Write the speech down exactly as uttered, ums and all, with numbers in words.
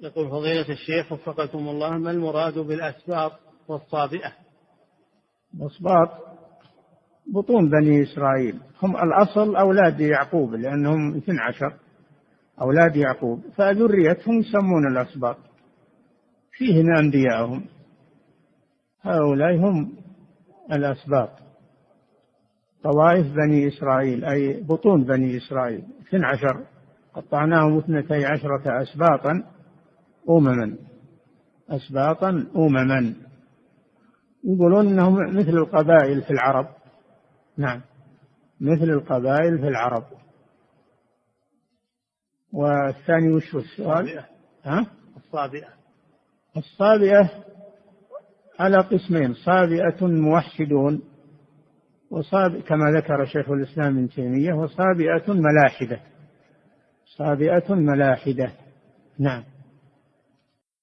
يقول فضيلة الشيخ وفقكم الله، ما المراد بالأسباط والصابئة؟ الأسباط بطون بني إسرائيل، هم الأصل أولاد يعقوب لأنهم اثنى عشر أولاد يعقوب، فذريتهم يسمون الأسباط، فيهم أنبياءهم، هؤلاء هم الأسباط، طوائف بني إسرائيل أي بطون بني إسرائيل اثنى عشر، قطعناهم اثنتي عشرة أسباطا أمما أسباطا أمما، يقولون أنهم مثل القبائل في العرب. نعم، مثل القبائل في العرب. والثاني وش السؤال؟ ها؟ الصابئة. الصابئة على قسمين، صابئة موحدون وصابئة كما ذكر شيخ الإسلام ابن تيمية، وصابئة ملاحدة، صابئة ملاحدة. نعم.